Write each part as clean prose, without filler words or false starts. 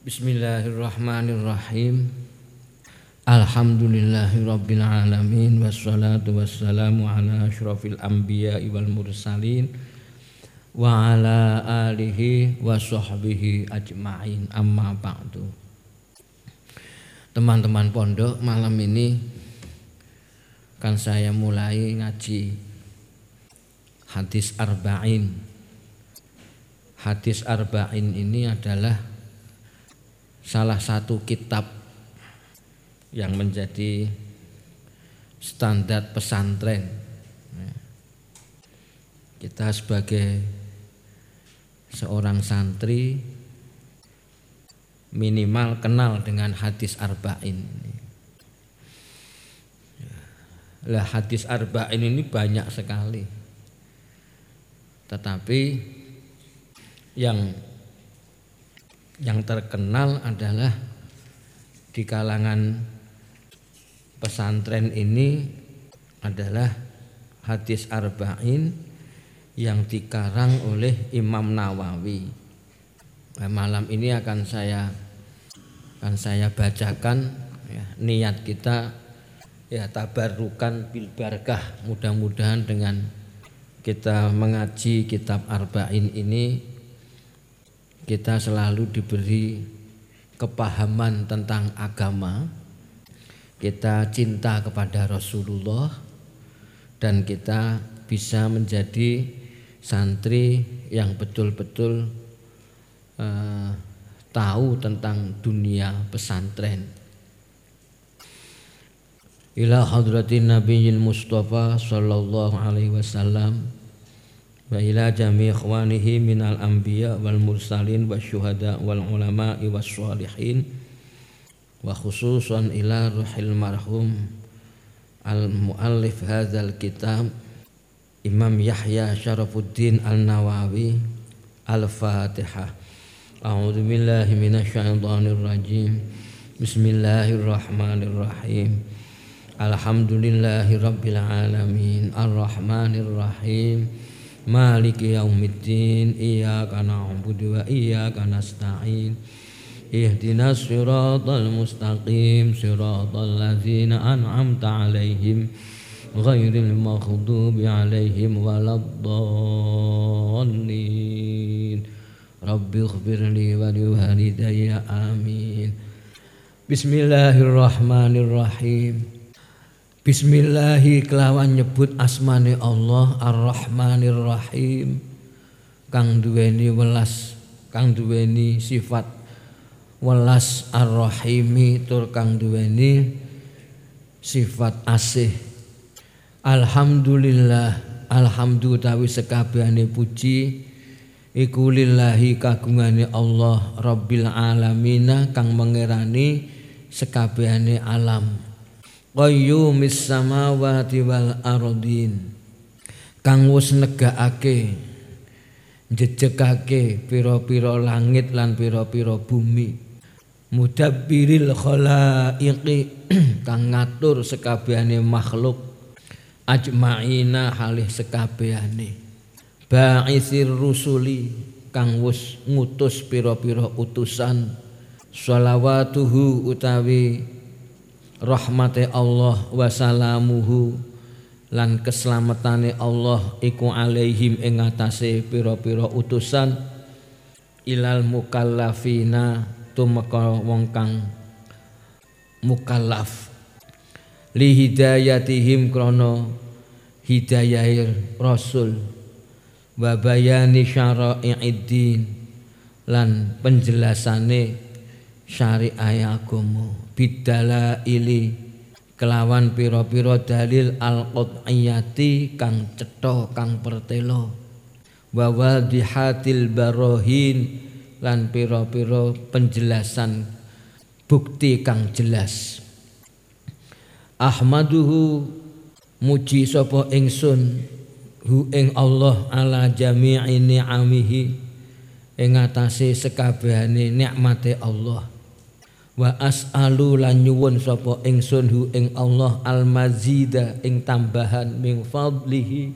Bismillahirrahmanirrahim. Alhamdulillahirabbil alamin wassalatu wassalamu ala asyrofil anbiya'i wal mursalin wa ala alihi wa sahbihi ajma'in, amma ba'du. Teman-teman pondok, malam ini kan saya mulai ngaji hadis arba'in. Hadis arba'in ini adalah salah satu kitab yang menjadi standar pesantren. Kita sebagai seorang santri minimal kenal dengan hadis arba'in. Lah hadis arba'in ini banyak sekali. Tetapi yang terkenal adalah di kalangan pesantren ini adalah hadis arba'in yang dikarang oleh Imam Nawawi. Nah, malam ini akan saya bacakan ya, niat kita ya tabarrukan bil barakah. Mudah-mudahan dengan kita mengaji kitab arba'in ini kita selalu diberi kepahaman tentang agama, kita cinta kepada Rasulullah, dan kita bisa menjadi santri yang betul-betul tahu tentang dunia pesantren. Ila hadratin Nabiyil Mustafa sallallahu alaihi wasallam wa ila jami' ikhwanihi minal anbiya wal mursalin wasyuhada wal ulama'i was sholihin wa khususan ila ruhil marhum al muallif hadzal kitab Imam Yahya Syarafuddin An-Nawawi. Al-Fatihah. A'udzu billahi minasyaitonir rajim. Bismillahirrahmanirrahim. Alhamdulillahi rabbil alamin arrahmanir rahim Maliki yaumiddin, iyyaka na'budu wa iyyaka nasta'in. Ihdinas siratal mustaqim, siratal ladzina an'amta 'alaihim ghairil maghdubi 'alaihim waladdallin. Rabbighfirli wa liwalidayya, amin. Bismillahirrahmanirrahim. Bismillahi kelawan nyebut asmane Allah Ar-Rahmanir Rahim, kang duweni welas, kang duweni sifat welas, Ar-Rahimi tur kang duweni sifat asih. Alhamdulillah, alhamdulillah sekabehane puji iku lillahi kagungane Allah Rabbil Alamina kang mengerani sekabehane alam. Qayyumis samawati wal ardin, kang wis negakake njejegake pira-pira langit lan pira-pira bumi. Mudabbiril khalaiqi, kang ngatur sekabehane makhluk. Ajma'ina halih sekabehane. Ba'itsir rusuli, kang wis ngutus pira-pira utusan. Shalawatuhu utawi rahmate Allah wa salamuhu lan keselamatan Allah iku alaihim ing atase pira-pira utusan. Ilal mukallafina, tumeka wong kang mukallaf. Li hidayatihim krana hidayah rasul. Wa bayani syara'i'iddin lan penjelasane syariah agama. Bidalaili kelawan pira-pira dalil al-qat'iyati kang cetha kang pertela. Wa wadihatil barohin lan pira-pira penjelasan bukti kang jelas. Ahmaduhu muji sapa ingsun hu ing Allah ala jami'i ni'amihi ing atase sekabehane nikmate Allah. Wa as'alu lan nyuwun sapa ingsun hu ing Allah al-mazida ing tambahan min fadlihi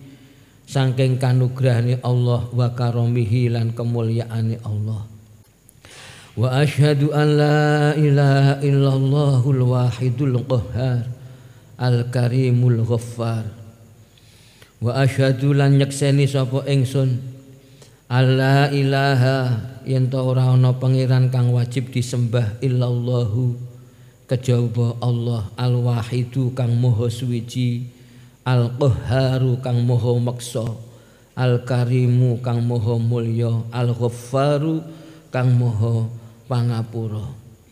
saking kanugrahane Allah wa karamihi lan kemuliaane Allah. Wa asyhadu an la ilaha illallahul wahidul qahhar al-karimul ghaffar. Wa asyhadu lan nyekseni sapa ingsun alla ilaha yen ta ora ana pangeran kang wajib disembah illallahu kejaba Allah al-wahidu kang maha suwiji al-qahharu kang maha meksa al-karimu kang maha mulya al-ghaffaru kang maha pangapura.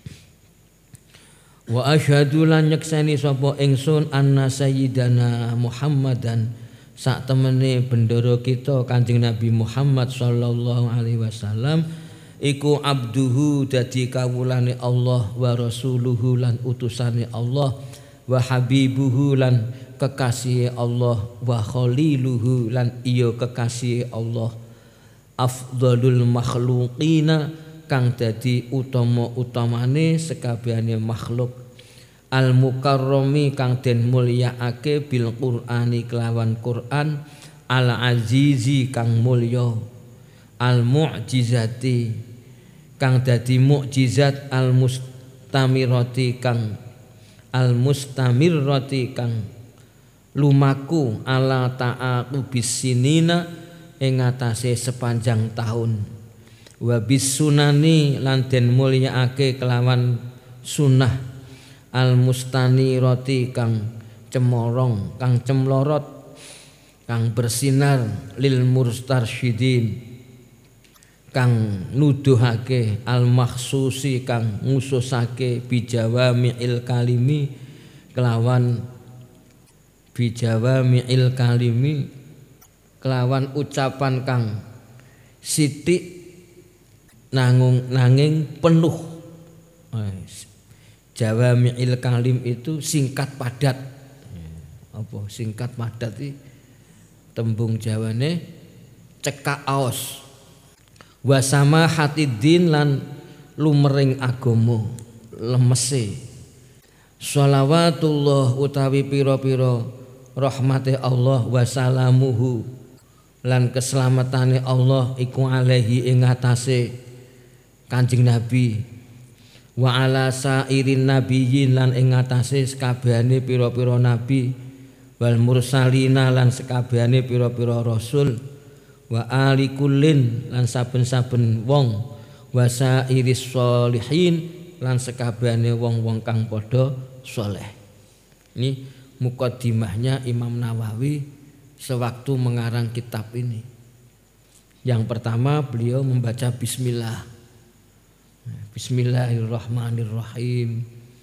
Wa asyhadu lan nyekseni sapa ingsun anna sayyidana Muhammadan sak temene bendoro kita Kanjeng Nabi Muhammad sallallahu alaihi wasallam iku abduhu dadi kawulane Allah wa rasuluhu lan utusane Allah wa habibuhu lan kekasihe Allah wa khaliluhu lan iya kekasihe Allah afdhalul makhluqina kang dadi utama-utamane sekabehane makhluk al-mukarrami kang den mulyaake bil Qur'ani kelawan Qur'an al-azizi kang mulya al-mu'jizati kang dadi mukjizat al-mustamirati kang lumaku ala ta'aqubis sinina ing atase sepanjang tahun wa bis sunani lan den mulyaake kelawan sunah al-mustanirati kang cemorong kang cemlorot kang bersinar lil mustarsyidin kang nuduhake al-makhsusi kang ngususake bijawami'il kalimi kelawan bijawami'il kalimi kelawan ucapan kang sithik nanging penuh. Jawami'il kalim itu singkat padat. Apa singkat padat iki tembung Jawane cekak aos. Wa samahatiddin lan lumering agama lemese. Shalawatullah utawi pira-pira rahmate Allah wa salamuhu lan keselamatane Allah iku alaihi ing atase Kanjeng Nabi. Wa ala sairin nabiyyin lan ing atase sekabehane pira-pira nabi wal mursalina lan sekabehane pira-pira rasul wa ali kullin lan saben-saben wong wa sairis sholihin lan sekabehane wong-wong kang padha saleh. Ini mukadimahnya Imam Nawawi sewaktu mengarang kitab ini. Yang pertama beliau membaca bismillah. Bismillahirrahmanirrahim.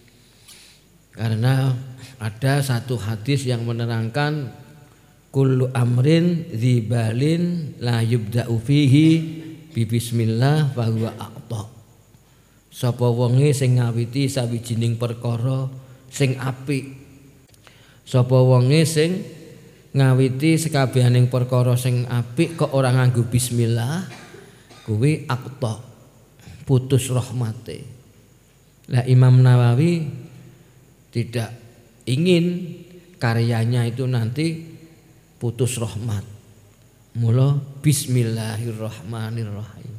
Karena ada satu hadis yang menerangkan kullu amrin dzibalin la yubda'u fihi bi bismillah fa huwa aqta. Sapa wonge sing ngawiti sawijining perkara sing apik. Sapa wonge sing ngawiti sekabehaning perkara sing apik kok ora nganggo bismillah kuwi aqta. Putus rahmate. Lah Imam Nawawi tidak ingin karyanya itu nanti putus rahmat. Mula bismillahirrahmanirrahim.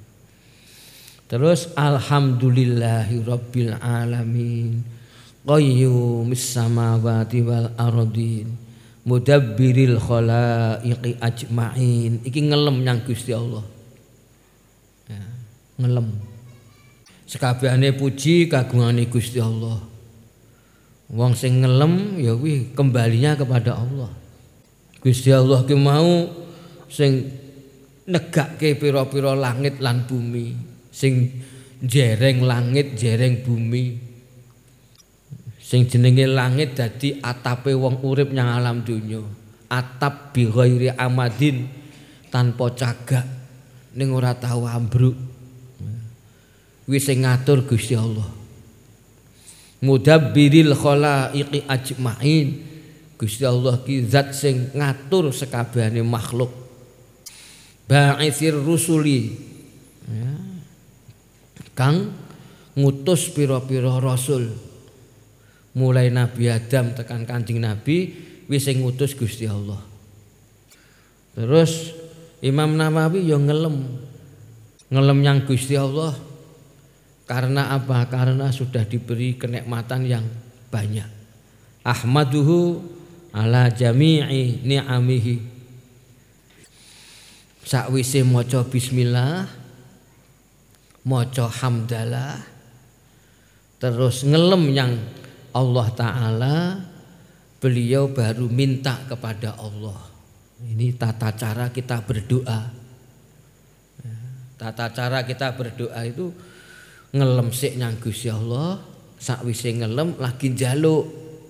Terus alhamdulillahirabbil alamin. Qayyumis samawati wal ardin. Mudabbiril khalaiqi ajmain. Iki ngelem nyang Gusti Allah. Ya, ngelem. Sekabehane puji kagungane Gusti Allah. Wong sing ngelem ya kuwi kembalinya kepada Allah. Gusti Allah ki mau sing negake pira-pira langit lan bumi, sing jereng langit, jereng bumi. Sing jenenge langit dadi atape wong urip nyang alam donya. Atap bi ghairi amadin tanpa cagak ning ora tau ambruk. Wis sing ngatur Gusti Allah. Mudabbiril khalaiqi ajmain. Gusti Allah ki zat sing ngatur sekabehane makhluk. Ba'itsir rusuli. Ya. Kang ngutus pira-pira rasul. Mulai Nabi Adam tekan Kanjeng Nabi wis sing ngutus Gusti Allah. Terus Imam Nawawi ya ngelem yang Gusti Allah Karena apa? Karena sudah diberi kenikmatan yang banyak. Ahmaduhu ala jami'i ni'amihi. Sakwise maca bismillah, maca hamdalah, terus ngelem yang Allah Ta'ala, beliau baru minta kepada Allah. Ini tata cara kita berdoa. Tata cara kita berdoa itu ngelem sik nyang Gusti Allah, sakwise ngelem lagi njaluk.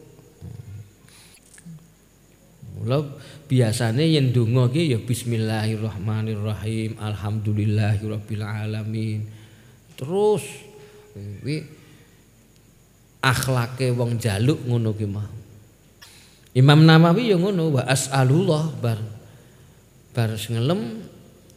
Mula biasane yen donga ki ya bismillahirrahmanirrahim, alhamdulillahirabbil alamin. Terus kuwi akhlake wong njaluk ngono ki mah. Imam Nawawi ya ngono, wa as'alullah bar ngelem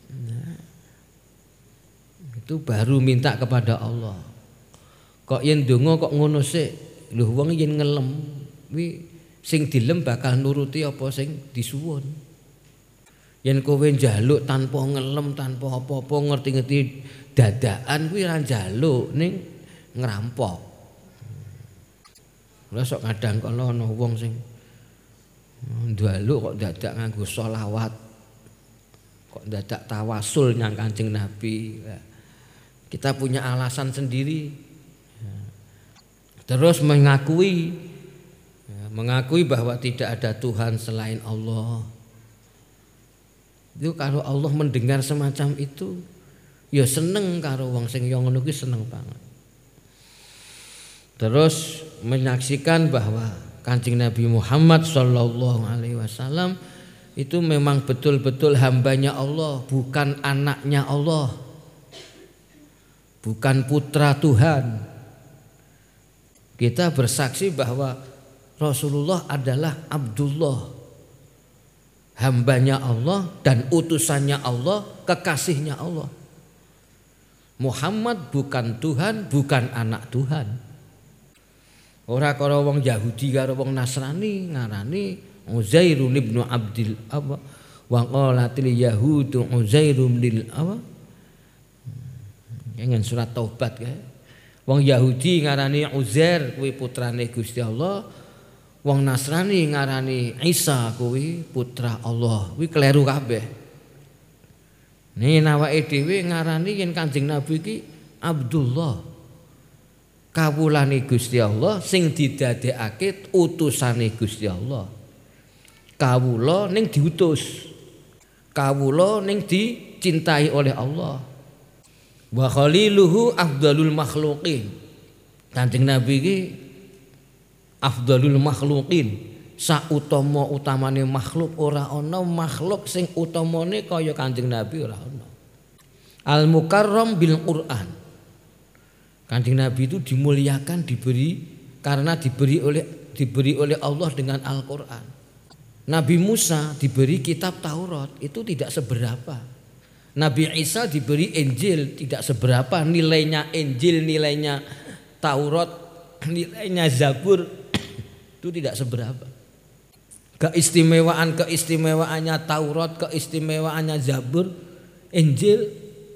itu baru minta kepada Allah. Kok yen donga kok ngono sik? Lho wong yen ngelem kuwi sing dilem bakal nuruti apa sing disuwun. Yen kowe njaluk tanpa ngelem, tanpa apa-apa ngerti-ngerti dadakan kuwi ra njaluk ning ngrampok. Lha sok kadang kala ana wong sing njaluk kok dadak nganggo sholawat. Kok dadak tawasul nyang Kanjeng Nabi. Kita punya alasan sendiri. Terus mengakui bahwa tidak ada Tuhan selain Allah. Itu kalau Allah mendengar semacam itu, ya seneng karo wong sing yo ngono kuwi seneng banget. Terus menyaksikan bahwa Kanjeng Nabi Muhammad sallallahu alaihi wasallam itu memang betul-betul hambanya Allah, bukan anaknya Allah, bukan putra Tuhan. Kita bersaksi bahwa Rasulullah adalah Abdullah, hambanya Allah dan utusannya Allah, kekasihnya Allah. Muhammad bukan Tuhan, bukan anak Tuhan. Ora karo wong Yahudi karo wong Nasrani ngarani Uzairun ibnu Abdil apa wa qalatil yahudu Uzairun lil apa. Dengan surat Taubat kae. Wong Yahudi ngarani Uzair kuwi putrane Gusti Allah. Wong Nasrani ngarani Isa kuwi putra Allah. Kuwi kleru kabeh. Nih awake dhewe ngarani yen Kanjeng Nabi iki Abdullah. Kawulane Gusti Allah sing didadekake utusane Gusti Allah. Kawula ning diutus. Kawula ning dicintai oleh Allah. Wa khaliluhu afdalul makhluqin. Kanjeng Nabi iki afdalul makhluqin, sautama-utamane makhluk, ora ana makhluk sing utamane kaya Kanjeng Nabi, ora ana. Al mukarram bil Quran. Kanjeng Nabi itu dimuliakan, karena diberi oleh Allah dengan Al-Qur'an. Nabi Musa diberi kitab Taurat, itu tidak seberapa. Nabi Isa diberi Injil, tidak seberapa. Nilainya Injil, nilainya Taurat, nilainya Zabur itu tidak seberapa. Keistimewaannya Taurat, keistimewaannya Zabur, Injil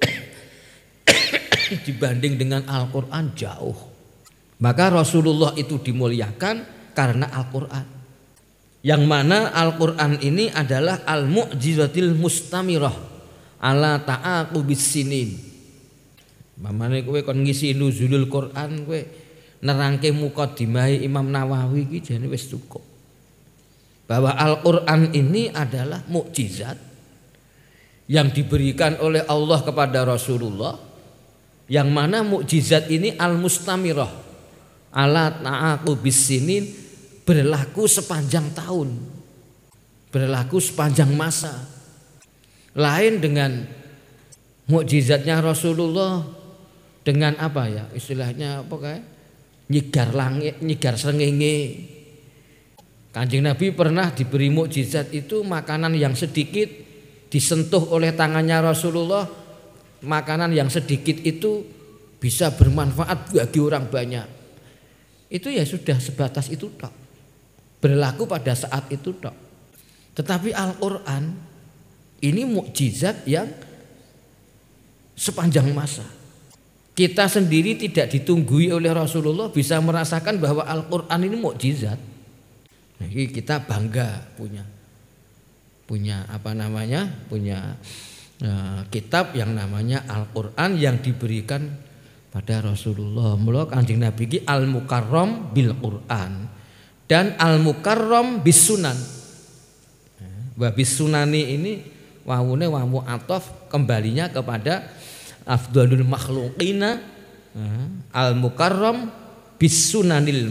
dibanding dengan Al-Qur'an jauh. Maka Rasulullah itu dimuliakan karena Al-Qur'an. Yang mana Al-Qur'an ini adalah al-mu'jizatil mustamirah ala ta'aqubis sinin. Mamane kowe kon ngisi nuzulul Qur'an kowe nerangke mukadimah Imam Nawawi iki jane wis cukup. Bahwa Al-Qur'an ini adalah mukjizat yang diberikan oleh Allah kepada Rasulullah, yang mana mukjizat ini al-mustamirah ala ta'aqubis sinin, berlaku sepanjang tahun, berlaku sepanjang masa. Lain dengan mukjizatnya Rasulullah dengan apa ya istilahnya apa kayak nyigar langit, nyigar srengenge. Kanjeng Nabi pernah diberi mukjizat itu makanan yang sedikit disentuh oleh tangannya Rasulullah, makanan yang sedikit itu bisa bermanfaat bagi orang banyak. Itu ya sudah sebatas itu tok. Berlaku pada saat itu tok. Tetapi Al-Qur'an ini mukjizat yang sepanjang masa. Kita sendiri tidak ditunggui oleh Rasulullah bisa merasakan bahwa Al-Quran ini mukjizat. Nah, ini kita bangga punya apa namanya, punya kitab yang namanya Al-Quran yang diberikan pada Rasulullah. Mula Kanjeng Nabi ini Al-Mukarram bil Quran dan Al-Mukarram bis Sunan. Wa bis Sunani ini wawune wawu atof kembalinya kepada afdalul makhluqina al-mukarram bis sunanil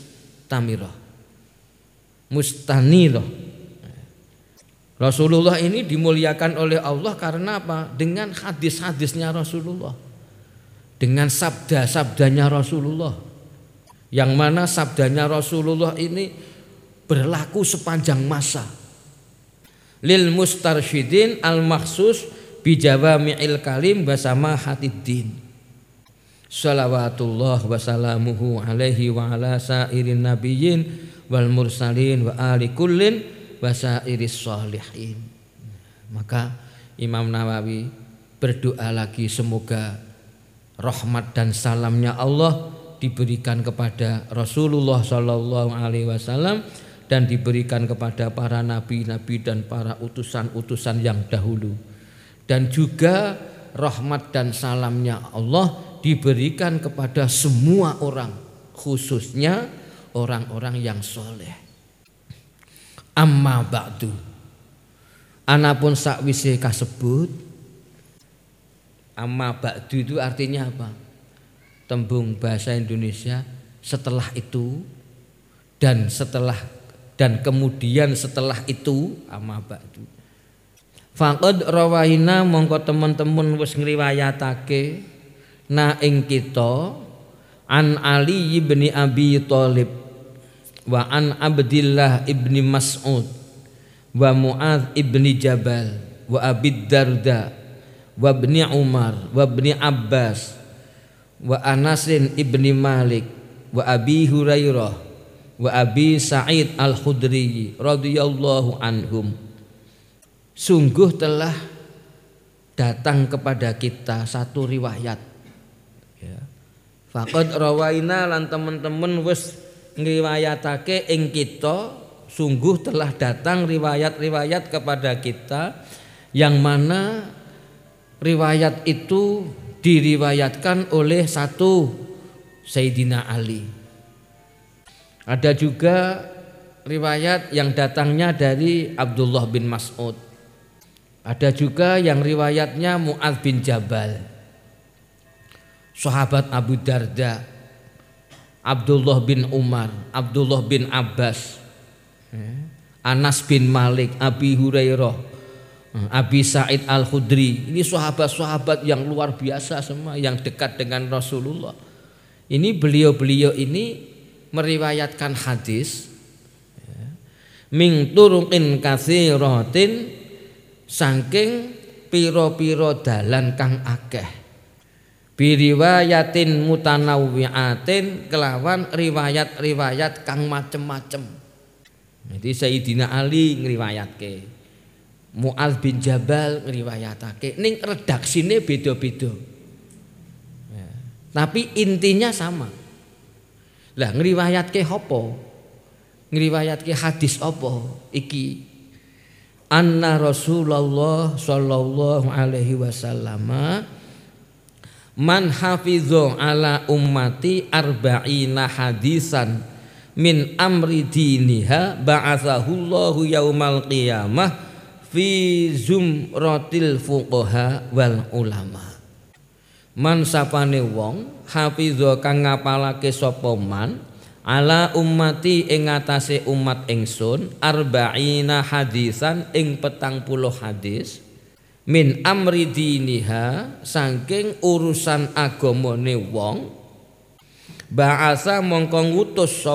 mustanirah. Rasulullah ini dimuliakan oleh Allah karena apa? Dengan hadis-hadisnya Rasulullah, dengan sabda-sabdanya Rasulullah, yang mana sabdanya Rasulullah ini berlaku sepanjang masa. Lil mustarsyidin al-makhsus bijawami'il kalim basama hatiddin. Salawatullah wasalamuhu alaihi wa ala sairin nabiyyin wal mursalin wa ali kullin wa sairis sholihin. Maka Imam Nawawi berdoa lagi semoga rahmat dan salamnya Allah diberikan kepada Rasulullah sallallahu alaihi wasallam dan diberikan kepada para nabi-nabi dan para utusan-utusan yang dahulu. Dan juga rahmat dan salamnya Allah diberikan kepada semua orang, khususnya orang-orang yang soleh. Amma ba'du, anapun sakwise kasebut. Amma ba'du itu artinya apa? Tembung bahasa Indonesia setelah itu dan kemudian setelah itu, amma ba'du. Faqad rawaina mongko teman-teman wis ngriwayatake na ing kita an Ali bin Abi Thalib wa an Abdillah ibni Mas'ud wa Mu'adz ibni Jabal wa Abi Darda wa ibni Umar wa ibni Abbas wa Anas ibni Malik wa Abi Hurairah wa Abi Sa'id Al-Khudri radhiyallahu anhum. Sungguh telah datang kepada kita satu riwayat. Ya. Faqad rawaina lan teman-teman wis ngriwayatake ing kita, sungguh telah datang riwayat-riwayat kepada kita yang mana riwayat itu diriwayatkan oleh satu Sayyidina Ali. Ada juga riwayat yang datangnya dari Abdullah bin Mas'ud. Ada juga yang riwayatnya Mu'adz bin Jabal, sahabat Abu Darda, Abdullah bin Umar, Abdullah bin Abbas, Anas bin Malik, Abi Hurairah, Abi Sa'id Al-Khudri. Ini sahabat-sahabat yang luar biasa semua, yang dekat dengan Rasulullah. Ini beliau-beliau ini meriwayatkan hadis min turuqin katsiratin, saking piro-piro dalan kang akeh, biriwayatin mutanawwi'atin, kelawan riwayat-riwayat kang macem-macem. Jadi Sayyidina Ali ngriwayatke, Mu'adz bin Jabal ngriwayatake, ning redaksine beda-beda. Ya. Tapi intinya sama. Lah ngriwayatke apa? Ngriwayatke hadis apa? Iki anna Rasulullah sallallahu alaihi wasallam man hafidhu ala ummati arba'ina hadisan min amri diniha ba'athahullahu yaumal qiyamah fi zumratil fuqaha wal ulama. Man sapane wong hafidhu kang ngapalake sapa man ala ummati ing atase umat ingsun arba'ina hadisan ing 40 hadis min amri diniha saking urusan agamane wong ba'asa mongko ngutus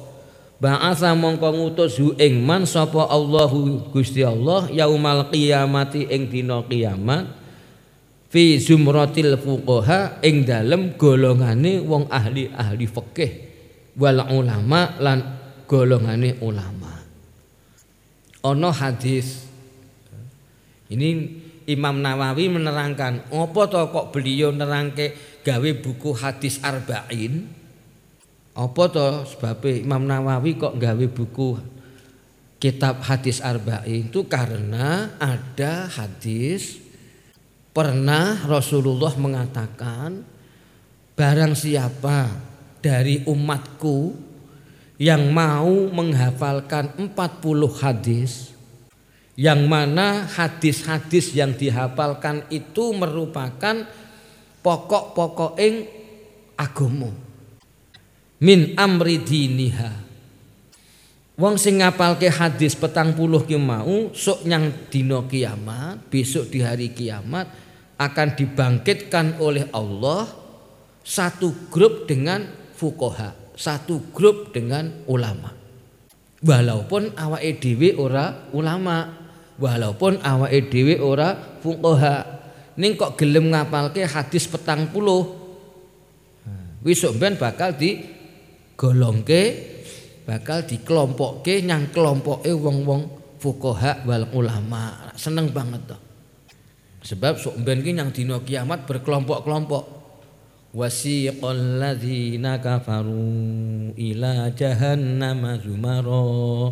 hu ing man sapa Allahu Gusti Allah yaumal qiyamati ing dina kiamat fi zumratil fuqaha ing dalem golongane wong ahli fikih wal ulama lan golongane ulama. Ono hadis ini Imam Nawawi menerangkan, apa to kok beliau nerangke gawe buku hadis arba'in? Apa to sebab Imam Nawawi kok gawe buku kitab hadis arba'in? Itu karena ada hadis pernah Rasulullah mengatakan, barang siapa dari umatku yang mau menghafalkan 40 hadis, yang mana hadis-hadis yang dihafalkan itu merupakan pokok-pokoking agama, min amri diniha. Wong sing ngapalke hadis 40 ki mau sok nyang dina kiamat, besok di hari kiamat akan dibangkitkan oleh Allah satu grup dengan fuqaha, satu grup dengan ulama. Walaupun awake dhewe ora ulama, walaupun awake dhewe ora fuqaha, ning kok gelem ngapalke hadis 40. Wis sok ben bakal digolongke, bakal dikelompokke nyang kelompoke wong-wong fuqaha wal ulama. Seneng banget to. Sebab sok ben ki nyang dina kiamat berkelompok-kelompok. Wasiqal ladzina kafaru ila jahannama zumara,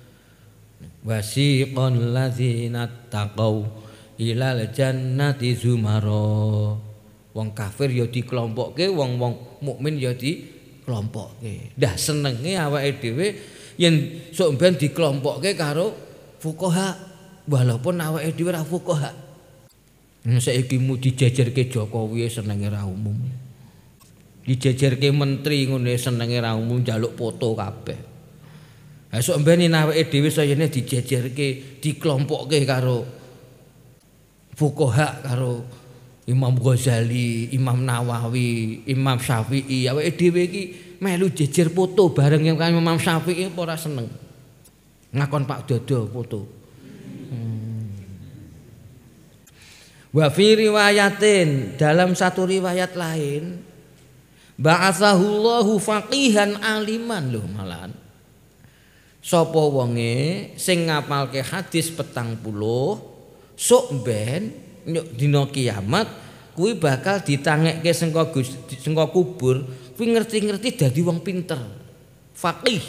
wasiqal ladzina taqau ilal jannati zumara. Wong kafir ya dikelompokke, wong-wong mukmin ya dikelompokke. Dah senenge awake dhewe yen sok ben dikelompokke karo fuqaha walaupun awake dhewe ora fuqaha. Saiki mu dijejerke Jokowi senenge ra umum. Dijejerke menteri ngene senenge ra umum, njaluk foto kabeh. Ha sok mbene awake dhewe sayene dijejerke, dikelompokke karo fuqaha, karo Imam Ghazali, Imam Nawawi, Imam Syafi'i. Awake dhewe iki melu jejer foto bareng karo Imam Syafi'i apa ora seneng. Ngakon Pak Dodo foto. Wa fi riwayatin, dalam satu riwayat lain, ba'atsahullahu faqihan aliman lho malahan. Sapa wonge sing ngapalke hadis 40 sok ben dina kiamat kuwi bakal ditangekke sengko kubur, kuwi ngerti-ngerti dadi wong pinter. Faqih.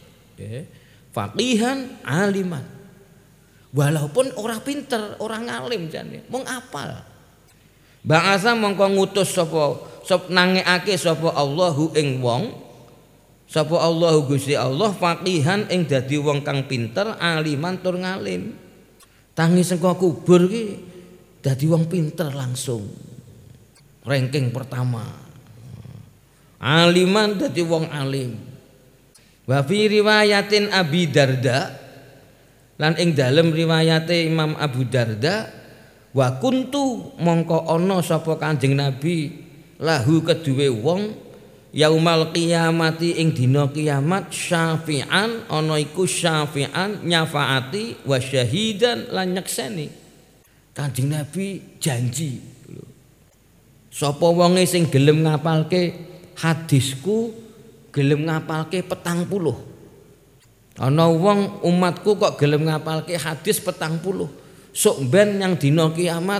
Faqihan aliman. Walaupun orang pinter, orang ngalim jane, mung apal. Bangsa mongko ngutus sapa nangekake sapa Allahu ing wong, sapa Allahu Gusti Allah faqihan ing dadi wong kang pinter, aliman tur ngalim. Tangi saka kubur ki dadi wong pinter langsung. Ranking pertama. Aliman dadi wong alim. Wa fi riwayatin Abi Darda, lan ing dalem riwayate Imam Abu Darda, wa kuntu mongko ana sapa Kanjeng Nabi lahu keduwe wong yaumal qiyamati ing dina kiamat syafi'an, ana iku syafi'an nyafaati wa syahidan lan nyekseni. Kanjeng Nabi janji sapa wonge sing gelem ngapalke hadisku, gelem ngapalke 40. Ana wong umatku kok gelem ngapalke hadis 40. Sok ben yang dina kiamat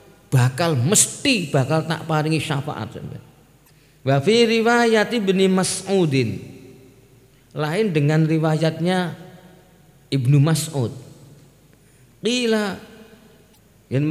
mesti bakal tak paringi syafaat sampeyan. Wa fi riwayat Ibnu Mas'udin, lain dengan riwayatnya Ibnu Mas'ud. Qila, yang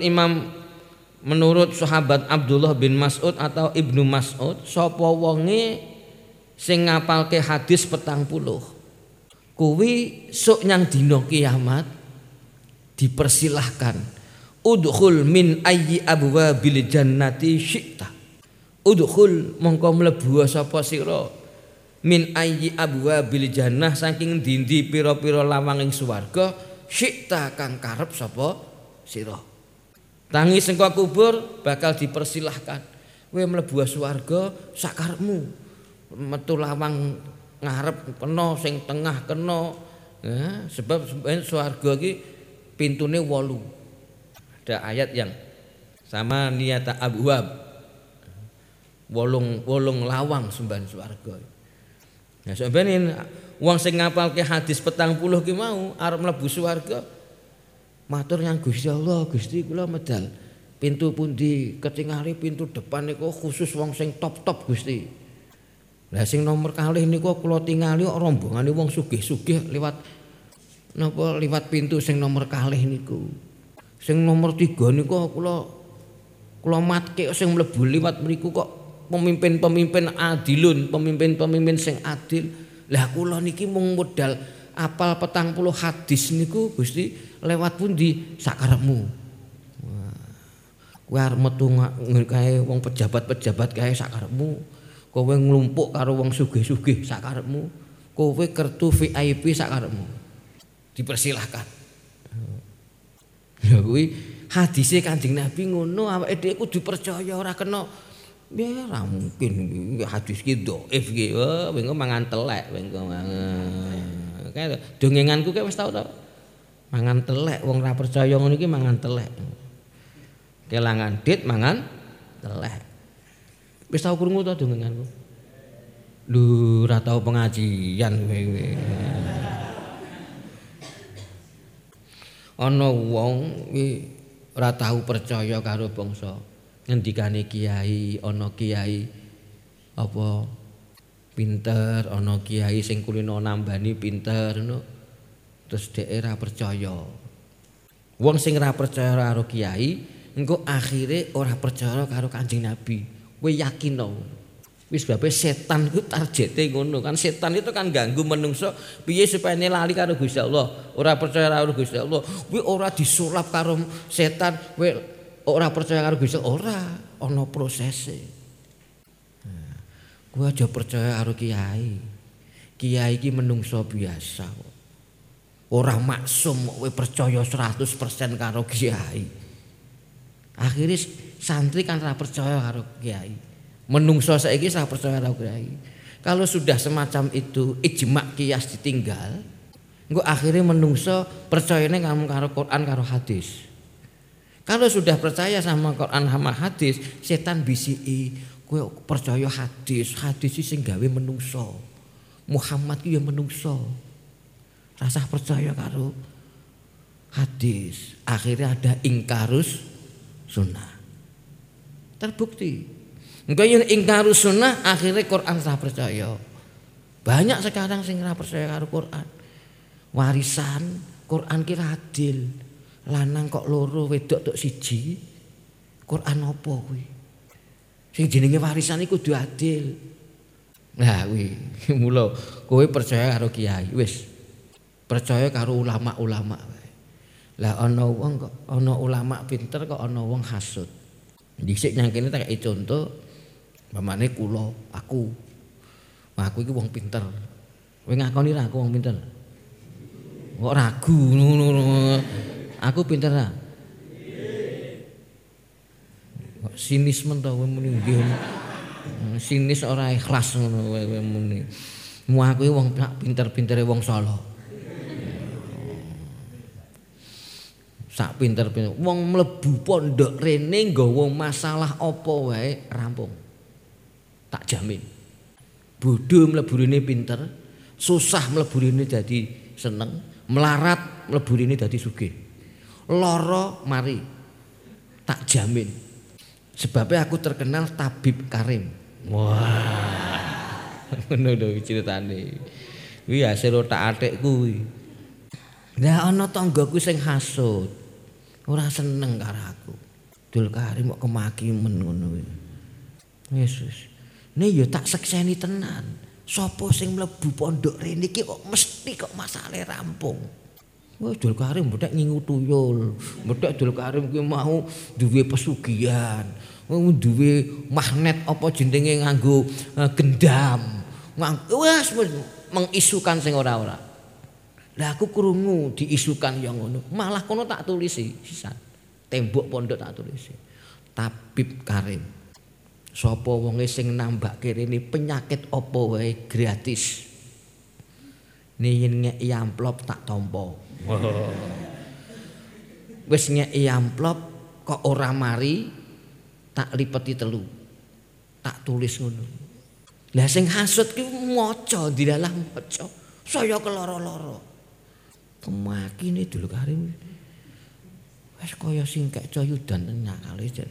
menurut sahabat Abdullah bin Mas'ud atau Ibnu Mas'ud, sapa wonge sing ngapalke hadis 40 kuwi sok nyang dina kiamat dipersilahkan udkhul min ayyi abwabil jannati syi'ta. Udkhul mongko mlebu sapa sira min ayyi abwabil jannah saking ndi pira-pira lawanging swarga syi'ta kang karep sapa sira. Tangi saka kubur bakal dipersilahkan kowe mlebu swarga sakarepmu, metu lawang ngarep kena, sing tengah kena, ya, sebab swarga iki pintune 8. Ada ayat yang sama niyata abwab, 8 lawang semban swarga. Nah sampeyan wong sing ngapalke hadis 40 ki mau arep mlebu swarga Matur yang Gusti Allah, Gusti kula medal pintu pundi, ketingali pintu depan niku khusus wong sing top-top Gusti. Lah sing nomor kalih niku kula tingali rombongane wong sugih-sugih liwat napa liwat pintu sing nomor kalih niku. Sing nomor 3 niku kula matke sing mlebu liwat mriku kok pemimpin-pemimpin adilun, pemimpin-pemimpin sing adil. Lah kula niki mung modal apal 40 hadis niku Gusti lewat pundi sakarepmu. Wah. Kowe arep metu kae wong pejabat-pejabat kae sakarepmu. Kowe nglumpuk karo wong sugih-sugih sakarepmu. Kowe kertu VIP sakarepmu. Dipersilahkan. Ya kuwi hadise Kanjeng Nabi ngono awake dhewe kudu percaya ora kena ya ora mungkin hadis ki dhaif ki. Oh, wengko mangan telek wengko mangan. Kae dongenganku kae wis tau to. Mangan telek wong ora percaya ngono iki mangan telek. Kelangan dit mangan telek. Wis tau krungu to dongenganku. Lho ora tau pengajian kowe. Ana wong iki ora tau percaya karo bangsa. Ngendikane kiai, ana kiai apa pinter, ana kiai sing kulino nambani pinter ngono. Terus dhek ora percaya. Wong sing ora percaya karo kiai, engko akhire ora percaya karo Kanjeng Nabi. Kowe yakin to? Wis babe setan iku targete ngono kan. Setan itu kan ganggu menungso piye supaya lali karo Gusti Allah. Ora percaya karo Gusti Allah. Kuwi ora disulap karo setan, kowe ora percaya karo Gusti Allah. Ora, ana prosese. Kowe aja percaya karo kiai. Kiai iki menungso biasa. Ora maksum kowe percaya 100% karo kiai. Akhire santri kan ora percaya karo kiai. Menungso saiki ora percaya karo kiai. Kalau sudah semacam itu ijma kias ditinggal, engko akhirnya menungso percayane karo Quran karo hadis. Kalau sudah percaya sama Quran sama hadis, setan bisiki kowe percaya hadis sing gawe menungso. Muhammad ki ya menungso. Rasa percaya karo hadis. Akhirnya ada ingkarus sunnah. Terbukti. Engko yen ingkarus sunnah akhirnya Quran ora percaya. Banyak sekarang sing ora percaya karo Quran. Warisan Quran ki adil. Lanang kok loro, wedok tok siji. Quran apa kuwi? Sing jenenge warisan iku kudu adil. Nah kuwi mula kowe percaya karo kiai wis. Percaya karo ulama-ulama wae. Lah ana wong kok ana ulama pinter kok ana wong hasud. Dhisik nang kene tak kei conto pamane kula aku. Aku iki wong pinter. Kowe ngakoni ra aku wong pinter? Kok ragu ngono. Aku pinter ra? Kok sinismen to kowe muni nggih. Sinis ora ikhlas ngono kowe muni. Mu aku iki wong pinter-pintere wong Solo. Sak pinter-pinter wong mlebu pondok rene nggawa masalah apa wae rampung. Tak jamin. Bodho mlebu rene pinter, susah mlebu rene dadi seneng, melarat mlebu rene dadi sugih. Lara mari. Tak jamin. Sebabnya aku terkenal tabib karim. Wah. Ngono lho ceritane. Kuwi hasil otak-atik kuwi. Lah ana tanggaku sing hasud. Ora seneng karo aku. Dul Karim kok kemaki men ngono kuwi. Yesus. Ne ya tak sekseni tenan. Sapa sing mlebu pondok rene iki kok mesti kok masalahe rampung. Wah Dul Karim mbethek ngingu tuyul. Mbethek Dul Karim kuwi mau duwe pesugihan. Duwe magnet apa jenenge nganggo gendam. Wes mengisukan sing ora-ora. Lah aku krungu diisukan yang ngono. Malah kono tak tulisi sisan. Tembok pondok tak tulisi. Tabib Karim. Sapa wonge sing nambake rene penyakit apa wae gratis. Yen ngeki amplop tak tampa. Wis ngeki amplop kok ora mari tak lipeti 3. Tak tulis ngono. Lah sing hasud ki maca dilalah maca. Saya keloro-loro. Kemakine Dul Karim. Wis kaya singkek coyudan nyakale jan.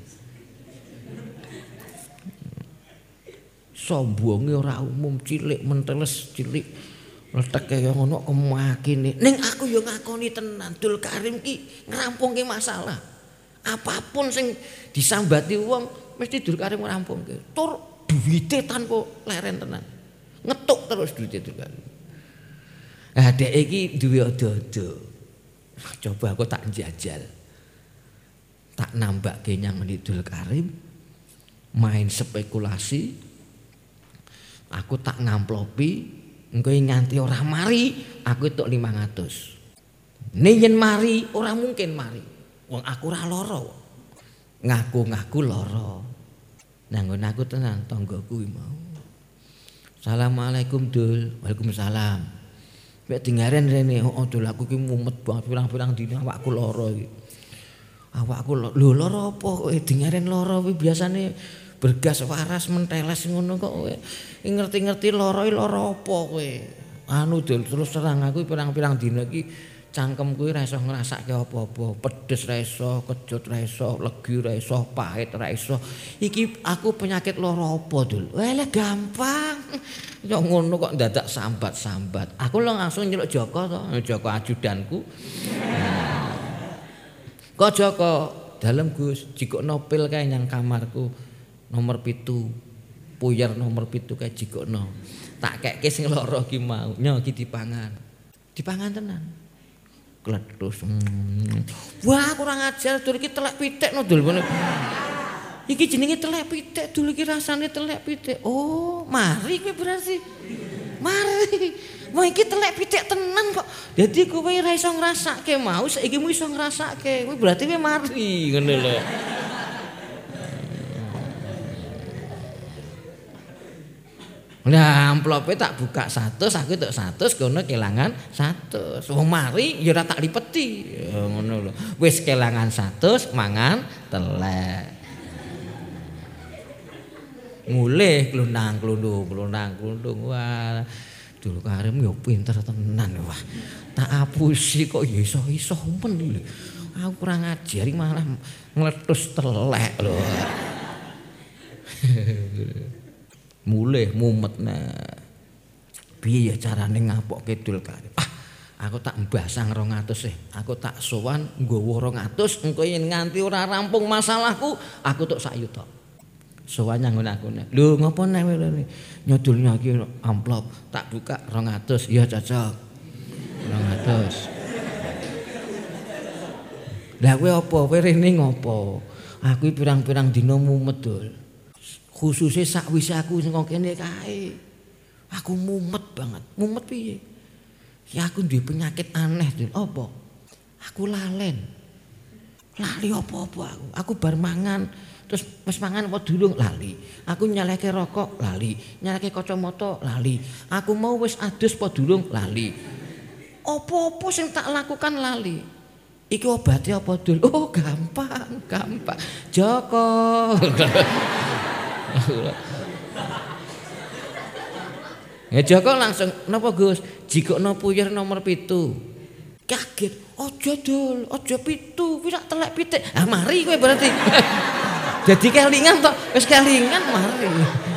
Sombonge ora umum, cilik menteles, cilik letek kaya ngono kemakine. Ning aku ya ngakoni tenan, Dul Karim ki ngrampungke masalah. Apapun sing disambati wong mesti Dul Karim ngrampungke. Tur duwite tanpa leren tenan. Ngetuk terus duwite Dul Karim. Nah, dhek iki duwe odo-odo. Coba aku tak njajal. Tak nambake nyang Dul Karim. Main spekulasi. Aku tak ngamplopi, engko nganti ora mari, aku entuk 500. Ning yen mari ora mungkin mari. Wong aku ora lara. Ngaku-ngaku lara. Nang nggon aku tenan tanggaku mau. Assalamualaikum Dul. Waalaikumsalam. Mek dingaren rene, oh Dul aku ki mumet banget pirang-pirang dina awakku lara iki. Awakku lho lara apa kowe dingaren lara kuwi biasane bergas waras menteles ngono kok kowe. Ngerti-ngerti lara apa kowe. Anu Dul terus terang aku pirang-pirang dina iki cangkemku ora iso ngrasake apa-apa. Pedes ra iso, kecut ra iso, legi ra iso, pahit ra iso. Iki aku penyakit lara apa Dul? Walah gampang. Yo ngono kok dadak sambat-sambat. Aku langsung nyeluk Joko to, Joko ajudanku. Kok Joko dalem Gus, jikokno pil kae nyang kamarku. Nomor 7 puyer nomor 7 kae jikokno tak kekke sing lara ki mau nyo iki dipangan tenan kletus wah kurang ajar Dul iki telek pitik no Dul iki jenenge telek pitik Dul iki rasane telek pitik oh mari kowe berarti mari wah iki telek pitik tenan kok dadi kowe ora iso ngrasake mau saiki mu iso ngrasake kowe berarti kowe mari ngono lho. Nah, amplope tak buka 100, aku entuk 100, kono kelangan 100. Wong mari ya ora tak lipeti. Ya ngono lho. Wis kelangan 100, mangan telek. Mulih klundang-klundung. Wah, Dul Karim ya pinter tenan wah. Tak apusi kok ya iso-iso men lho. Aku kurang ajari malah ngletus telek lho. Mulih mumet nah. Piye ya carane ngapokke Dul Karim? Aku tak mbasang 200 Aku tak sowan nggawa 200 engko yen nganti ora rampung masalahku, aku tok 1 yuta. Sowan nang aku. Lho ngopo nek nyodulnya iki amplop tak buka 200. Ya cocok. 200. Lah kowe apa? Kowe rene ngopo? Aku pirang-pirang dina mumet Dul. Khususnya sakwise aku sing kene kae. Aku mumet banget. Mumet piye? Ya aku duwe penyakit aneh, Dul. Apa? Aku lalen. Lali apa-apa aku. Aku bar mangan terus wis mangan apa durung lali. Aku nyaleke rokok lali, nyaleke kacamata lali. Aku mau wis adus apa durung lali. Apa-apa sing tak lakukan lali. Iki obatnya apa Dul? Oh gampang. Joko. Ya Joko langsung napa Gus? Jikokno puyer nomor 7. Kaget. Aja Dul, aja 7, kuwi sak telek pitik. Ah mari kowe berarti. Jadi kelingan tok, wis kelingan mari.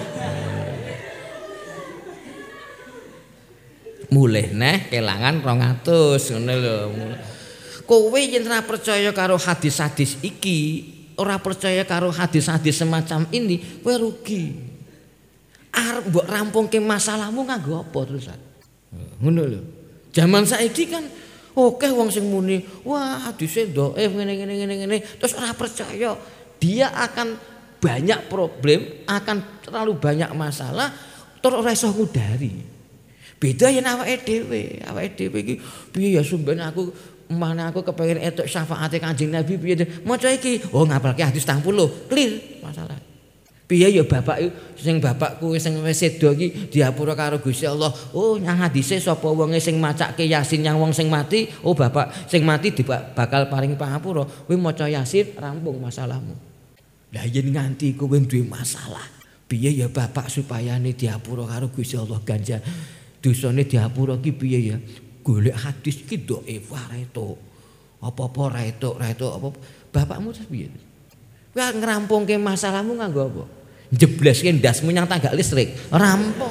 Mulih neh kelangan 200 ngono lho. Kowe yen ora percaya karo hadis-hadis iki, ora percaya karo hadis-hadis semacam ini, kowe rugi. Arep mbok rampungke masalahmu nganggo apa terusan? Ngono lho. Zaman saiki kan oke wong sing muni, wah hadise dhaif ngene terus ora percaya. Dia akan banyak problem, akan terlalu banyak masalah, terus ora iso ngudari. Beda yen awake dhewe iki piye ya sumben aku mana aku kepengin etuk syafaate Kanjeng Nabi piye maca iki oh ngapalke hadis 80 clear masalah piye ya bapak sing bapakku sing wis sedo iki diapura karo Gusti Allah oh nyang hadise sapa wonge sing macake Yasin nyang wong sing mati oh bapak sing mati bakal paring pangapura kowe maca Yasin rampung masalahmu lah yen nganti kowe duwe masalah piye ya bapak supayane diapura karo Gusti Allah ganjar dosane diapura iki piye ya golek hadis iki dhaif wae to. Apa-apa ra etuk apa. Bapakmu terus piye? Kowe ngrampungke masalahmu nganggo apa? Njebleske ndasmu nyang tangga listrik. Rampung.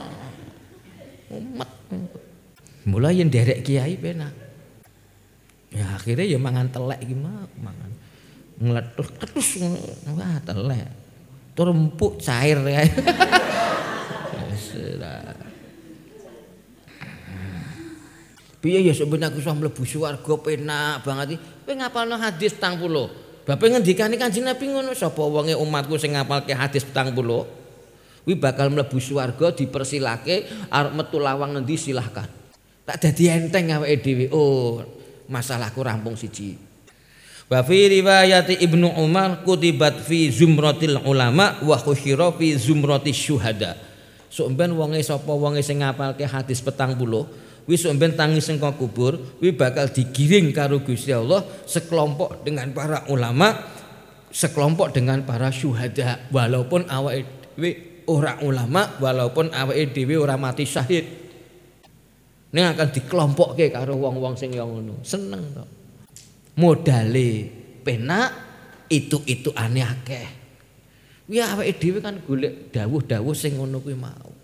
Umet. Mulai yang derek kiai penak. Ya akhirnya ya mangan telek iki mangan. Ngletus ketus wah telek. Tur empuk cair kae. Piye ya sebenarnya aku iso mlebu swarga penak banget iki. Kowe ngapalno hadis 40. Bapak ngendikane Kanjeng Nabi ngono, sapa wonge umatku sing ngapalke hadis 40, kuwi bakal mlebu swarga dipersilake arep metu lawang ngendi silahkan. Tak dadi enteng awake dhewe. Oh, masalahku rampung siji. Wa fi riwayat Ibnu Umar kutibat fi zumratil ulama wa khusyira fi zumratis syuhada. Sok ben wonge sapa wonge sing ngapalke hadis 40 wis sampeyan tangi sengko kubur, wi bakal digiring karo Gusti Allah sekelompok dengan para ulama, sekelompok dengan para syuhada, walaupun awake dhewe ora ulama, walaupun awake dhewe ora mati syahid. Ning akan dikelompokke karo wong-wong sing ya ngono. Seneng to. Modale penak itu aneh akeh. Wi awake dhewe kan golek dawuh-dawuh sing ngono kuwi mau.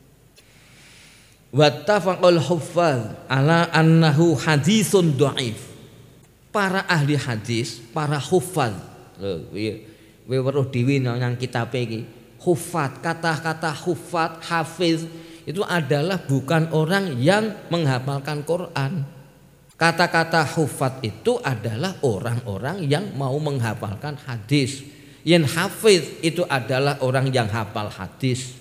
Wattafaqal huffaz ala annahu hadisun dhaif. Para ahli hadis, para huffaz. Kowe weruh dhewe nang kitabe iki. Huffaz, kata-kata huffaz, hafiz itu adalah bukan orang yang menghafalkan Quran. Kata-kata huffaz itu adalah orang-orang yang mau menghafalkan hadis. Yang hafiz itu adalah orang yang hafal hadis.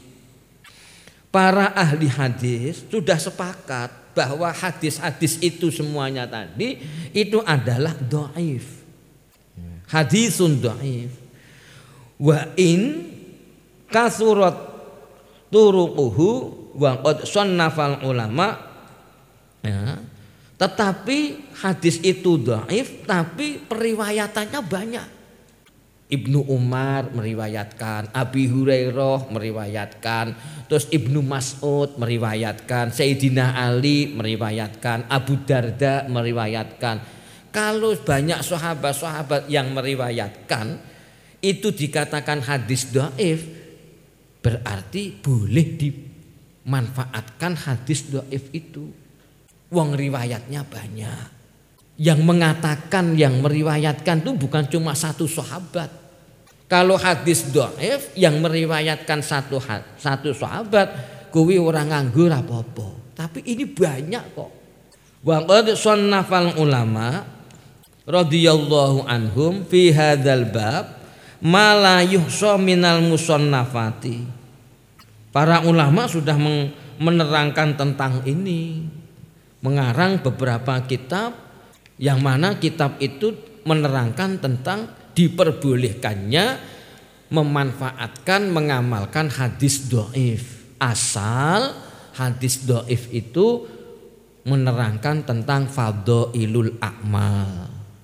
Para ahli hadis sudah sepakat bahwa hadis-hadis itu semuanya tadi itu adalah dhaif. Hadisun dhaif. Wa in kasurat turuquhu wa qad shannafal ulama, ya, tetapi hadis itu dhaif tapi periwayatannya banyak. Ibnu Umar meriwayatkan, Abi Hurairah meriwayatkan, terus Ibnu Mas'ud meriwayatkan, Sayyidina Ali meriwayatkan, Abu Darda meriwayatkan. Kalau banyak sahabat-sahabat yang meriwayatkan itu dikatakan hadis dhaif, berarti boleh dimanfaatkan hadis dhaif itu. Wong riwayatnya banyak. Yang mengatakan, yang meriwayatkan itu bukan cuma satu sahabat. Kalau hadis dhaif yang meriwayatkan satu sahabat, kuwi orang nganggur apa-apa. Tapi ini banyak kok. Wa qad shannafal ulama radhiyallahu anhum fi hadzal bab ma la yuhsa minal musannafati. Para ulama sudah menerangkan tentang ini, mengarang beberapa kitab yang mana kitab itu menerangkan tentang diperbolehkannya memanfaatkan, mengamalkan hadis dhaif. Asal hadis dhaif itu menerangkan tentang fadhailul a'mal.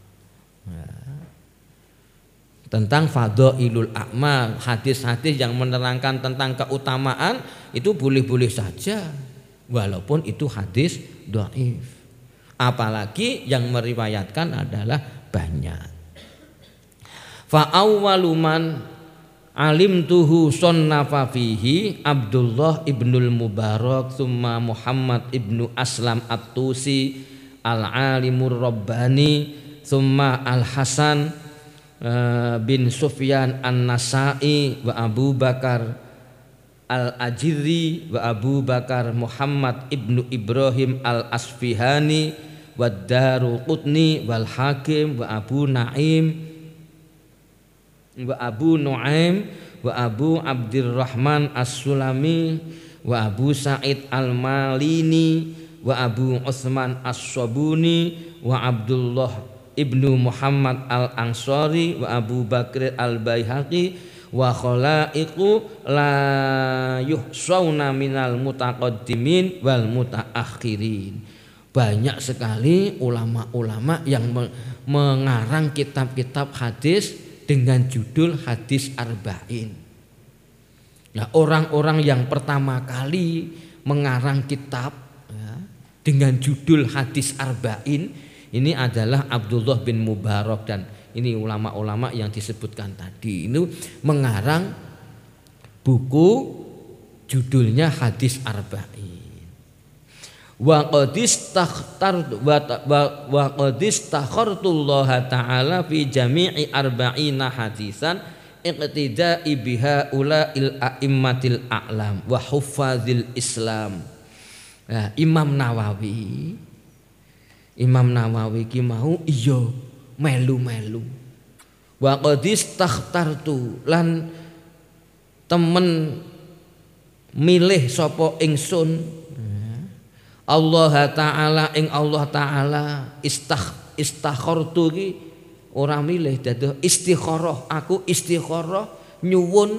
Tentang fadhailul a'mal, hadis-hadis yang menerangkan tentang keutamaan itu boleh-boleh saja walaupun itu hadis dhaif. Apalagi yang meriwayatkan adalah banyak. Fa awwalu man alimtuhu sannafa fihi Abdullah ibnul Mubarak summa Muhammad ibnu Aslam at-Tusi al-alimur rabbani summa al-Hasan bin Sufyan an-Nasai wa Abu Bakar al-Ajirri wa Abu Bakar Muhammad ibnu Ibrahim al-Asfihani wa Daruqutni wal Hakim wa Abu Naim wa Abu Nuaim wa Abu Abdurrahman As-Sulami wa Abu Sa'id Al-Malini wa Abu Utsman As-Sabuni wa Abdullah ibnu Muhammad Al-Ansari wa Abu Bakr Al-Baihaqi wa khalaiqu la yuhsauna minal mutaqaddimin wal mutaakhirin. Banyak sekali ulama-ulama yang mengarang kitab-kitab hadis dengan judul hadis arba'in. Nah, orang-orang yang pertama kali mengarang kitab, ya, dengan judul hadis arba'in Ini adalah Abdullah bin Mubarak, dan ini ulama-ulama yang disebutkan tadi. Ini mengarang buku judulnya Hadis Arba'in. Wa qadis takhartullah ta'ala fi jami'i arba'ina hadisan iqtida'i biha ula'il a'immatil a'lam wa huffazil Islam. Nah, Imam Nawawi ki mau iya melu-melu. Wa qadis takhtartu lan temen milih sapa ingsun Allah Ta'ala ing Allah Ta'ala istakhartu ki ora milih dados istikharah. Aku istikharah nyuwun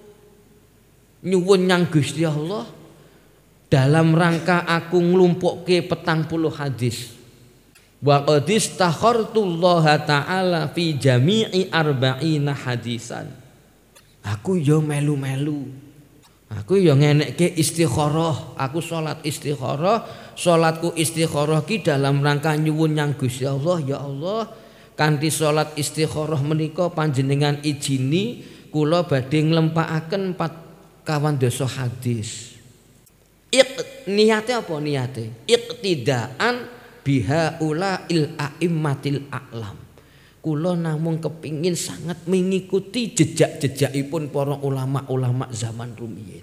nyang Gusti Allah dalam rangka aku nglumpukke 40 hadis. Wa qad istakhartullah Ta'ala fi jami'i arba'ina hadisan. Aku yo melu-melu. Aku yang ngenekke istikharah, aku salat istikharah, salatku istikharah ki dalam rangka nyuwun nyang Gusti Allah, ya Allah, kanthi salat istikharah menika panjenengan ijini kula badhe nglempakaken 40 hadis. Niate apa niate? Iqtidaan biha ulail a'immatil a'lam. Kula namung kepingin sangat mengikuti jejak-jejakipun para ulama-ulama zaman rumiyin.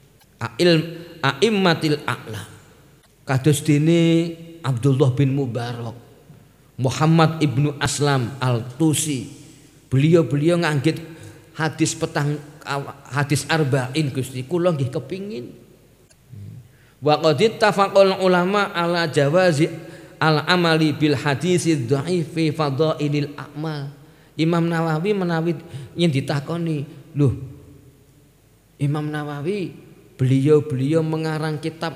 A'immatil a'lam. Kados dene Abdullah bin Mubarak, Muhammad ibnu Aslam al-Tusi. Beliau nganggit hadis arba'in Gusti. Kula nggih kepingin. Wa qad ittafaqal ulama ala jawazi al-amali bil haditsidz dhaif fi fadailil a'mal. Imam Nawawi menawi yen ditakoni, "Loh, Imam Nawawi beliau mengarang kitab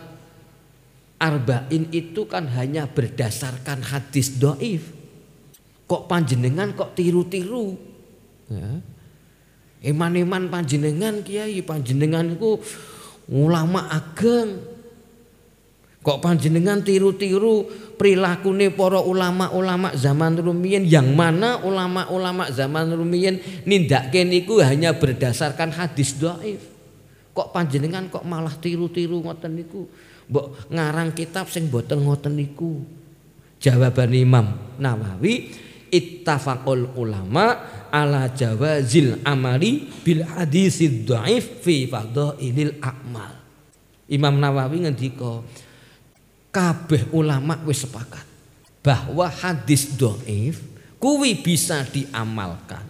Arba'in itu kan hanya berdasarkan hadis dhaif. Kok panjenengan kok tiru-tiru?" Ya. Iman-iman panjenengan kiai, panjenengan iku ulama ageng. Kok panjenengan tiru-tiru prilakune para ulama-ulama zaman rumiyin, yang mana ulama-ulama zaman rumiyin nindakke niku hanya berdasarkan hadis dhaif. Kok panjenengan kok malah tiru-tiru ngoten niku? Mbok ngarang kitab sing boten ngoten niku. Jawaban Imam Nawawi, ittafaqul ulama ala jawazil amali bil hadisid dhaif fi fadailil a'mal. Imam Nawawi ngendika, kabeh ulama wis sepakat bahwa hadis dhaif kuwi bisa diamalkan.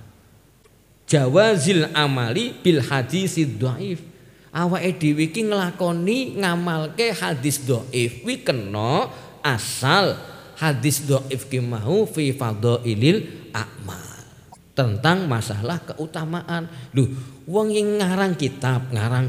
Jawazil amali bil hadisid dhaif. Awake dhewe iki nglakoni ngamalke hadis dhaif kuwi kena asal hadis dhaif ki mau fi fadailil a'mal. Tentang masalah keutamaan. Lho, wong yang ngarang kitab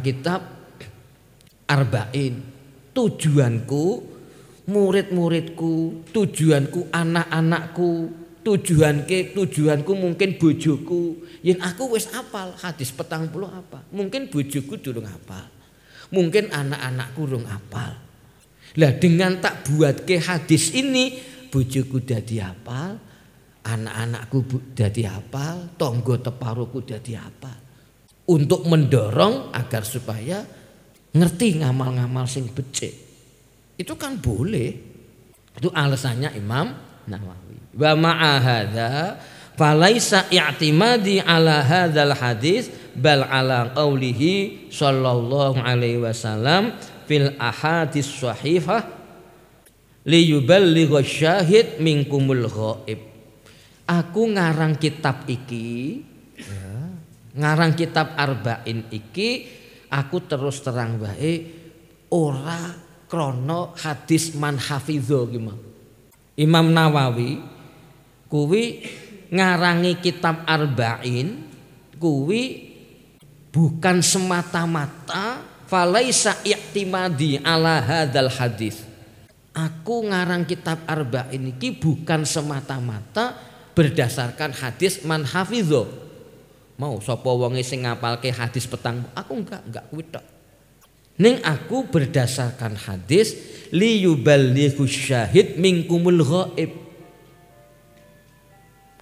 Arba'in, tujuanku murid-muridku, tujuanku anak-anakku, tujuanku mungkin bojoku. Yen aku wis apal hadis 40 apa? Mungkin bojoku durung apal. Mungkin anak-anakku durung apal. Lah dengan tak buatke hadis ini, bojoku dadi apal, anak-anakku dadi apal, tangga teparuku dadi apal. Untuk mendorong agar supaya ngerti ngamal-ngamal sing becik. Itu kan boleh. Itu alasannya Imam Nawawi. Wa ma'a hadza falaisa i'timadi ala hadzal hadis bal ala qaulihi sallallahu alaihi wasallam fil ahadits shahihah li yuballigha syahid minkumul ghaib. Aku ngarang kitab iki, ngarang kitab Arba'in iki, aku terus terang wae ora krono hadis man hafidho gimana. Imam Nawawi kuwi ngarangi kitab Arba'in kuwi bukan semata-mata falaisa i'timadi ala hadzal hadis. Aku ngarang kitab Arba'in iki bukan semata-mata berdasarkan hadis man hafidho. Mau sapa wonge sing ngapalke hadis petang, aku enggak kuwi tok. Ning aku berdasarkan hadis li yuballighu syahid minkumul ghaib.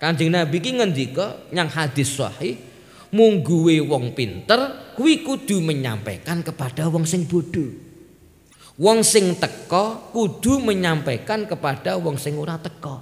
Kanjeng Nabi ki ngendika nyang hadis sahih, mungguwe wong pinter kuwi kudu menyampaikan kepada wong sing bodoh. Wong sing teka kudu menyampaikan kepada wong sing ora teka.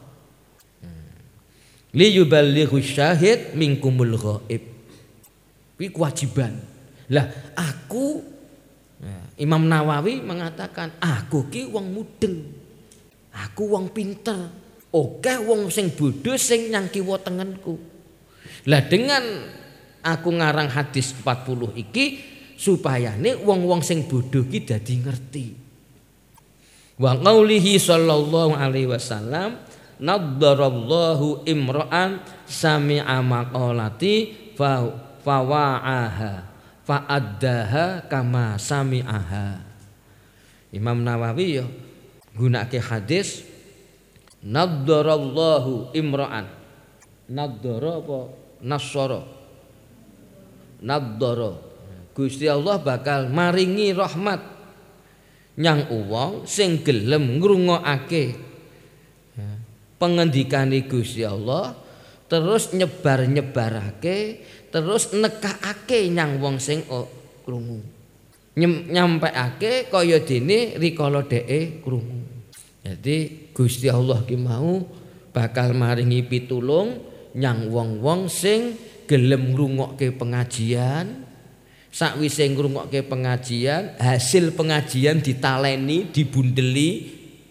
Li yuballighu syahid minkumul ghaib. Kuwi kewajiban. Lah aku Imam Nawawi mengatakan aku ki wong mudeng. Aku wong pinter. Oke wong sing bodoh sing nyang kiwa tengenku. Lah dengan aku ngarang hadis 40 iki supayane wong-wong sing bodoh ki dadi ngerti. Wa qaulihi sallallahu alaihi wasallam naddarallahu imra'an sami'a maqalati fawa'aha fa'addaha kama sami'aha. Imam Nawawi ya gunake hadis naddarallahu imra'an. Naddara apa nassara? Naddara. Gusti Allah bakal maringi rahmat nyang wong sing gelem ngrungokake pengendikane Gusti Allah, terus nyebar-nyebarake, terus nekakake nyang wong sing krungu. Nyampekake kaya dene rikala dheke krungu. Jadi Gusti Allah ki mau bakal maringi pitulung nyang wong-wong sing gelem ngrungokke pengajian. Sakwise ngrungokke pengajian, hasil pengajian ditaleni, dibundeli,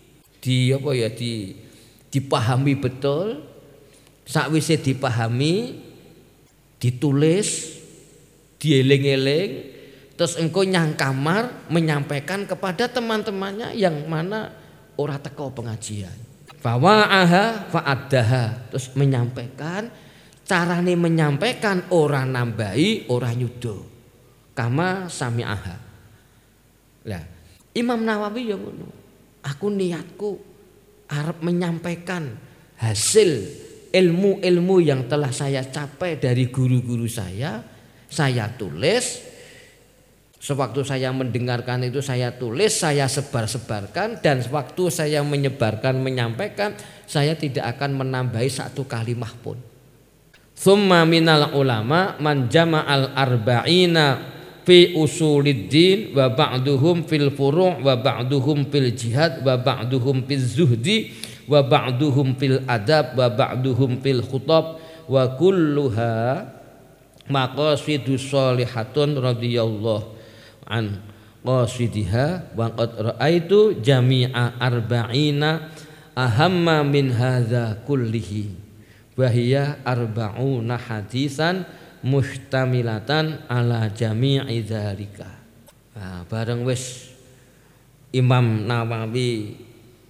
dipahami betul. Sakwise dipahami, ditulis, dieling-eling, terus engko nyang kamar menyampaikan kepada teman-temannya yang mana ora teko pengajian. Fawa'aha fa'addaha, terus menyampaikan, carane menyampaikan ora nambahi, ora nyudo. Kama sami'aha. Lah, Imam Nawawi ya ngono. Aku niatku arep menyampaikan hasil ilmu-ilmu yang telah saya capai dari guru-guru saya tulis. Sewaktu saya mendengarkan itu saya tulis, saya sebar-sebarkan, dan sewaktu saya menyebarkan, menyampaikan, saya tidak akan menambahi satu kalimah pun. Tsumma minal ulama man jama'al arba'ina fi usuliddin wa ba'duhum fil furu' wa ba'duhum fil jihad wa ba'duhum fil zuhdi wa ba'duhum fil adab wa ba'duhum fil khutab wa kulluha maqasidus sholihatun radhiyallahu an qasidiha wa qad ra'aitu jami'a arba'ina ahamma min hadza kullihi wa hiya arba'una hadisan mustamilatan ala jami'i dzalika. Nah, bareng wis Imam Nawawi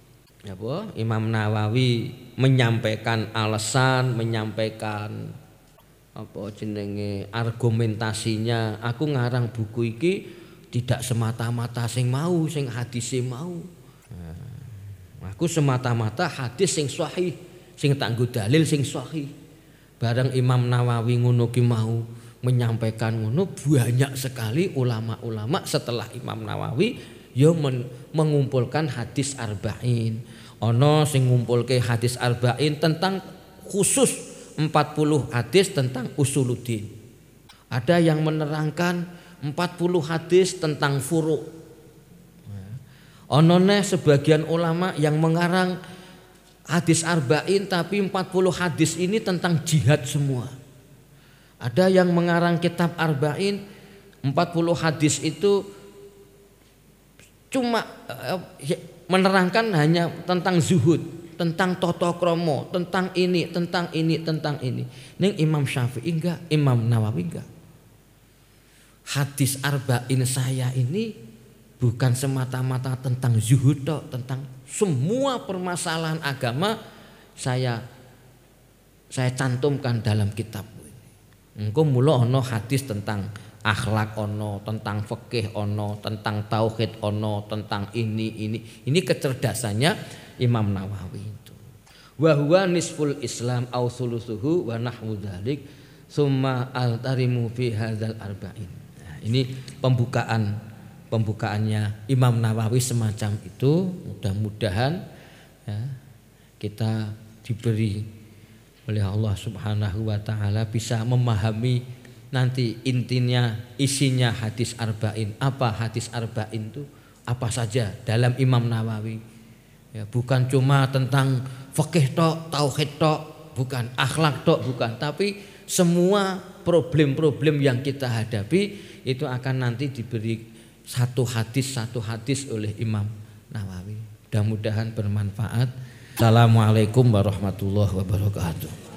menyampaikan alasan, menyampaikan argumentasinya. Aku ngarang buku iki tidak semata-mata sing mau, sing hadise mau. Aku semata-mata hadis sing sahih, sing tak nggo dalil sing sahih. Bareng Imam Nawawi ngono ki mau menyampaikan ngono, banyak sekali ulama-ulama setelah Imam Nawawi ya mengumpulkan hadis arba'in. Ono sing ngumpulke hadis arba'in tentang khusus 40 hadis tentang usuluddin. Ada yang menerangkan 40 hadis tentang furu'. Ono neh sebagian ulama yang mengarang hadis arba'in tapi 40 hadis ini tentang jihad semua. Ada yang mengarang kitab arba'in 40 hadis itu cuma menerangkan hanya tentang zuhud, tentang tata krama, tentang ini, tentang ini, tentang ini. Ning Imam Syafi'i enggak, Imam Nawawi enggak. Hadis arba'in saya ini bukan semata-mata tentang zuhud, tentang semua permasalahan agama saya cantumkan dalam kitab ini. Engko mula ana hadis tentang akhlak ono, tentang fikih ono, tentang tauhid ono, tentang ini. Ini kecerdasannya Imam Nawawi itu. Wa huwa nisful Islam aw thuluthuhu wa nahwu dzalik summa altarimu fi hadzal arba'in. Nah, ini pembukaannya Imam Nawawi semacam itu. Mudah-mudahan ya, kita diberi oleh Allah Subhanahu wa taala, bisa memahami nanti intinya isinya hadis arba'in. Apa hadis arba'in itu? Apa saja dalam Imam Nawawi. Ya, bukan cuma tentang fikih tok, tauhid tok, bukan akhlak tok, bukan, tapi semua problem-problem yang kita hadapi itu akan nanti diberi satu hadis oleh Imam Nawawi. Mudah-mudahan bermanfaat. Assalamualaikum warahmatullahi wabarakatuh.